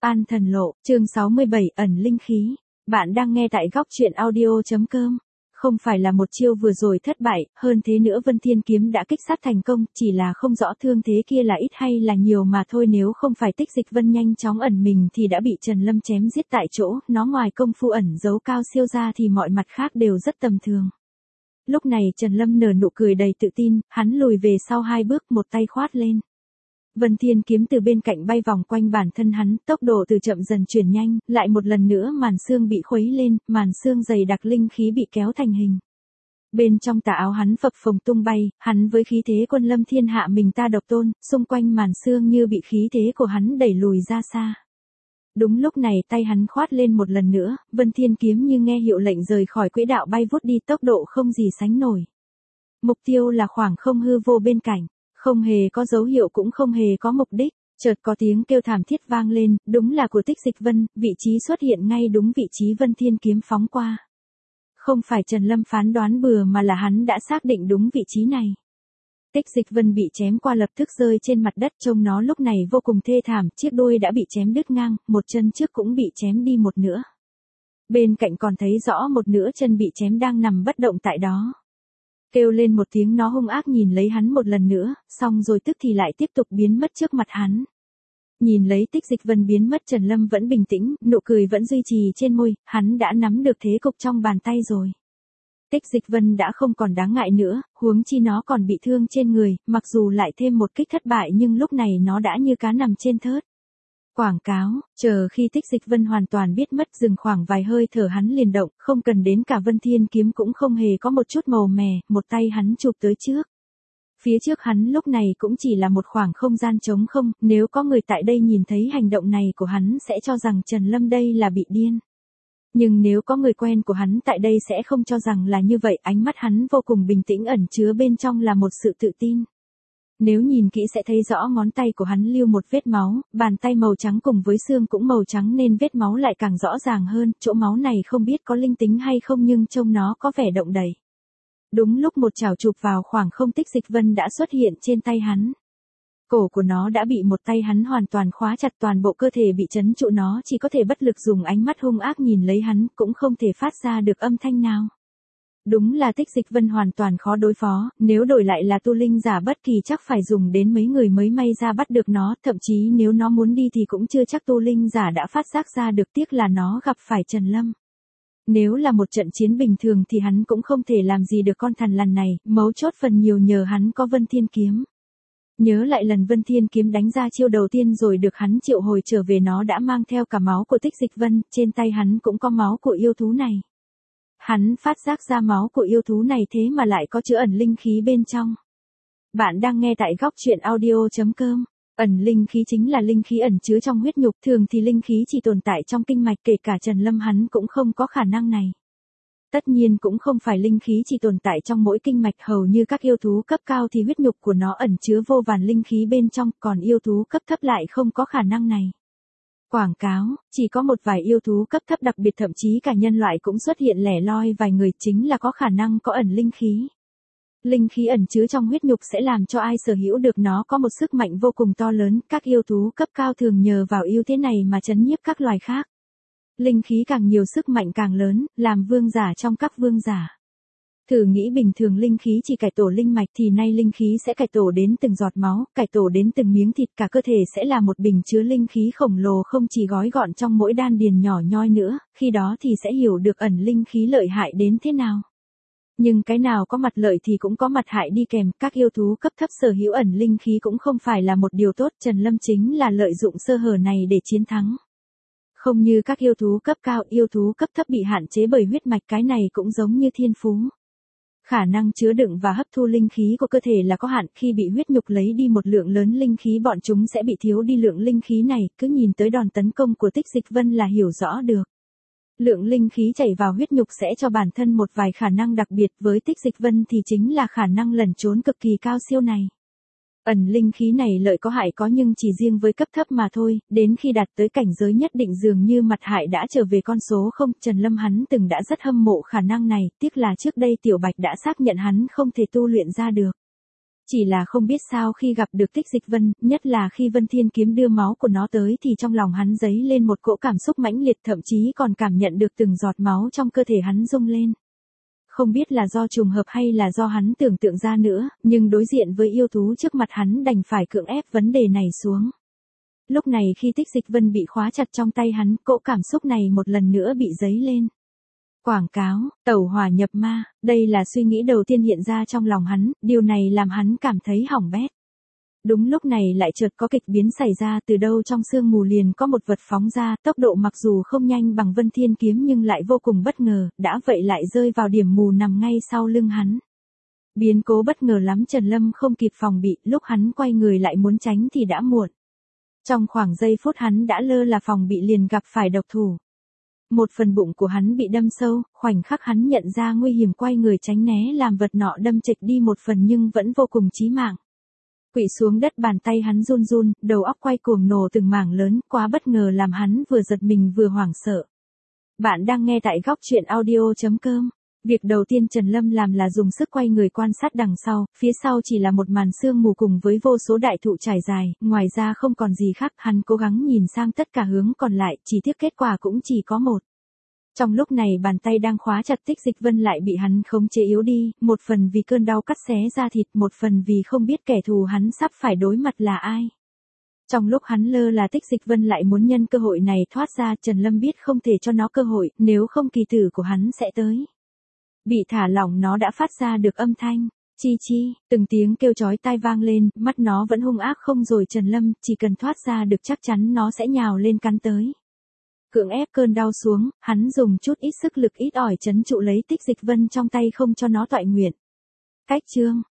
An thần lộ, chương 67, ẩn linh khí. Bạn đang nghe tại góc truyện audio.com. Không phải là một chiêu vừa rồi thất bại, hơn thế nữa Vân Thiên Kiếm đã kích sát thành công, chỉ là không rõ thương thế kia là ít hay là nhiều mà thôi. Nếu không phải Tích Dịch Vân nhanh chóng ẩn mình thì đã bị Trần Lâm chém giết tại chỗ, nó ngoài công phu ẩn giấu cao siêu ra thì mọi mặt khác đều rất tầm thường. Lúc này Trần Lâm nở nụ cười đầy tự tin, hắn lùi về sau 2 bước, một tay khoát lên. Vân Thiên Kiếm từ bên cạnh bay vòng quanh bản thân hắn, tốc độ từ chậm dần chuyển nhanh, lại một lần nữa màn xương bị khuấy lên, màn xương dày đặc linh khí bị kéo thành hình. Bên trong tà áo hắn phập phồng tung bay, hắn với khí thế quân lâm thiên hạ mình ta độc tôn, xung quanh màn xương như bị khí thế của hắn đẩy lùi ra xa. Đúng lúc này tay hắn khoát lên một lần nữa, Vân Thiên Kiếm như nghe hiệu lệnh rời khỏi quỹ đạo bay vút đi, tốc độ không gì sánh nổi. Mục tiêu là khoảng không hư vô bên cạnh. Không hề có dấu hiệu cũng không hề có mục đích, chợt có tiếng kêu thảm thiết vang lên, đúng là của Tích Dịch Vân, vị trí xuất hiện ngay đúng vị trí Vân Thiên Kiếm phóng qua. Không phải Trần Lâm phán đoán bừa mà là hắn đã xác định đúng vị trí này. Tích Dịch Vân bị chém qua lập tức rơi trên mặt đất, trông nó lúc này vô cùng thê thảm, chiếc đuôi đã bị chém đứt ngang, một chân trước cũng bị chém đi một nửa. Bên cạnh còn thấy rõ một nửa chân bị chém đang nằm bất động tại đó. Kêu lên một tiếng nó hung ác nhìn lấy hắn một lần nữa, xong rồi tức thì lại tiếp tục biến mất trước mặt hắn. Nhìn lấy Tích Dịch Vân biến mất, Trần Lâm vẫn bình tĩnh, nụ cười vẫn duy trì trên môi, hắn đã nắm được thế cục trong bàn tay rồi. Tích Dịch Vân đã không còn đáng ngại nữa, huống chi nó còn bị thương trên người, mặc dù lại thêm một kích thất bại nhưng lúc này nó đã như cá nằm trên thớt. Quảng cáo, chờ khi Tích Dịch Vân hoàn toàn biết mất, dừng khoảng vài hơi thở hắn liền động, không cần đến cả Vân Thiên Kiếm cũng không hề có một chút màu mè, một tay hắn chụp tới trước. Phía trước hắn lúc này cũng chỉ là một khoảng không gian trống không, nếu có người tại đây nhìn thấy hành động này của hắn sẽ cho rằng Trần Lâm đây là bị điên. Nhưng nếu có người quen của hắn tại đây sẽ không cho rằng là như vậy, ánh mắt hắn vô cùng bình tĩnh, ẩn chứa bên trong là một sự tự tin. Nếu nhìn kỹ sẽ thấy rõ ngón tay của hắn lưu một vết máu, bàn tay màu trắng cùng với xương cũng màu trắng nên vết máu lại càng rõ ràng hơn, chỗ máu này không biết có linh tính hay không nhưng trông nó có vẻ động đậy. Đúng lúc một chảo chụp vào khoảng không, Tích Dịch Vân đã xuất hiện trên tay hắn. Cổ của nó đã bị một tay hắn hoàn toàn khóa chặt, toàn bộ cơ thể bị trấn trụ, nó chỉ có thể bất lực dùng ánh mắt hung ác nhìn lấy hắn, cũng không thể phát ra được âm thanh nào. Đúng là Tích Dịch Vân hoàn toàn khó đối phó, nếu đổi lại là tu linh giả bất kỳ chắc phải dùng đến mấy người mới may ra bắt được nó, thậm chí nếu nó muốn đi thì cũng chưa chắc tu linh giả đã phát giác ra được, tiếc là nó gặp phải Trần Lâm. Nếu là một trận chiến bình thường thì hắn cũng không thể làm gì được con thằn lằn này, mấu chốt phần nhiều nhờ hắn có Vân Thiên Kiếm. Nhớ lại lần Vân Thiên Kiếm đánh ra chiêu đầu tiên rồi được hắn triệu hồi trở về, nó đã mang theo cả máu của Tích Dịch Vân, trên tay hắn cũng có máu của yêu thú này. Hắn phát giác ra máu của yêu thú này thế mà lại có chứa ẩn linh khí bên trong. Bạn đang nghe tại góc truyện audio.com. Ẩn linh khí chính là linh khí ẩn chứa trong huyết nhục, thường thì linh khí chỉ tồn tại trong kinh mạch, kể cả Trần Lâm hắn cũng không có khả năng này. Tất nhiên cũng không phải linh khí chỉ tồn tại trong mỗi kinh mạch, hầu như các yêu thú cấp cao thì huyết nhục của nó ẩn chứa vô vàn linh khí bên trong, còn yêu thú cấp thấp lại không có khả năng này. Quảng cáo, chỉ có một vài yêu thú cấp thấp đặc biệt, thậm chí cả nhân loại cũng xuất hiện lẻ loi vài người, chính là có khả năng có ẩn linh khí. Linh khí ẩn chứa trong huyết nhục sẽ làm cho ai sở hữu được nó có một sức mạnh vô cùng to lớn, các yêu thú cấp cao thường nhờ vào ưu thế này mà trấn nhiếp các loài khác. Linh khí càng nhiều sức mạnh càng lớn, làm vương giả trong các vương giả. Thử nghĩ bình thường linh khí chỉ cải tổ linh mạch thì nay linh khí sẽ cải tổ đến từng giọt máu, cải tổ đến từng miếng thịt, cả cơ thể sẽ là một bình chứa linh khí khổng lồ không chỉ gói gọn trong mỗi đan điền nhỏ nhoi nữa, khi đó thì sẽ hiểu được ẩn linh khí lợi hại đến thế nào. Nhưng cái nào có mặt lợi thì cũng có mặt hại đi kèm, các yêu thú cấp thấp sở hữu ẩn linh khí cũng không phải là một điều tốt, Trần Lâm chính là lợi dụng sơ hở này để chiến thắng. Không như các yêu thú cấp cao, yêu thú cấp thấp bị hạn chế bởi huyết mạch, cái này cũng giống như thiên phú. Khả năng chứa đựng và hấp thu linh khí của cơ thể là có hạn, khi bị huyết nhục lấy đi một lượng lớn linh khí bọn chúng sẽ bị thiếu đi lượng linh khí này, cứ nhìn tới đòn tấn công của Tích Dịch Vân là hiểu rõ được. Lượng linh khí chảy vào huyết nhục sẽ cho bản thân một vài khả năng đặc biệt, với Tích Dịch Vân thì chính là khả năng lẩn trốn cực kỳ cao siêu này. Ẩn linh khí này lợi có hại có nhưng chỉ riêng với cấp thấp mà thôi, đến khi đạt tới cảnh giới nhất định dường như mặt hại đã trở về con số không. Trần Lâm hắn từng đã rất hâm mộ khả năng này, tiếc là trước đây Tiểu Bạch đã xác nhận hắn không thể tu luyện ra được. Chỉ là không biết sao khi gặp được Tích Dịch Vân, nhất là khi Vân Thiên Kiếm đưa máu của nó tới thì trong lòng hắn dấy lên một cỗ cảm xúc mãnh liệt, thậm chí còn cảm nhận được từng giọt máu trong cơ thể hắn rung lên. Không biết là do trùng hợp hay là do hắn tưởng tượng ra nữa, nhưng đối diện với yêu thú trước mặt hắn đành phải cưỡng ép vấn đề này xuống. Lúc này khi Tích Dịch Vân bị khóa chặt trong tay hắn, cỗ cảm xúc này một lần nữa bị dấy lên. Quảng cáo, tẩu hỏa nhập ma, đây là suy nghĩ đầu tiên hiện ra trong lòng hắn, điều này làm hắn cảm thấy hỏng bét. Đúng lúc này lại chợt có kịch biến xảy ra, từ đâu trong sương mù liền có một vật phóng ra, tốc độ mặc dù không nhanh bằng Vân Thiên Kiếm nhưng lại vô cùng bất ngờ, đã vậy lại rơi vào điểm mù nằm ngay sau lưng hắn. Biến cố bất ngờ lắm, Trần Lâm không kịp phòng bị, lúc hắn quay người lại muốn tránh thì đã muộn. Trong khoảng giây phút hắn đã lơ là phòng bị liền gặp phải độc thủ. Một phần bụng của hắn bị đâm sâu, khoảnh khắc hắn nhận ra nguy hiểm quay người tránh né làm vật nọ đâm chệch đi một phần nhưng vẫn vô cùng chí mạng. Quỵ xuống đất, bàn tay hắn run run, đầu óc quay cuồng nổ từng mảng lớn, quá bất ngờ làm hắn vừa giật mình vừa hoảng sợ. Bạn đang nghe tại góc truyện audio.com. Việc đầu tiên Trần Lâm làm là dùng sức quay người quan sát đằng sau, phía sau chỉ là một màn sương mù cùng với vô số đại thụ trải dài, ngoài ra không còn gì khác, hắn cố gắng nhìn sang tất cả hướng còn lại, chỉ tiếc kết quả cũng chỉ có một. Trong lúc này bàn tay đang khóa chặt Tích Dịch Vân lại bị hắn khống chế yếu đi, một phần vì cơn đau cắt xé da thịt, một phần vì không biết kẻ thù hắn sắp phải đối mặt là ai. Trong lúc hắn lơ là, Tích Dịch Vân lại muốn nhân cơ hội này thoát ra, Trần Lâm biết không thể cho nó cơ hội, nếu không kỳ tử của hắn sẽ tới. Bị thả lỏng nó đã phát ra được âm thanh, chi chi, từng tiếng kêu chói tai vang lên, mắt nó vẫn hung ác không rồi Trần Lâm, chỉ cần thoát ra được chắc chắn nó sẽ nhào lên cắn tới. Cưỡng ép cơn đau xuống, hắn dùng chút ít sức lực ít ỏi trấn trụ lấy Tích Dịch Vân trong tay không cho nó toại nguyện. Cách chương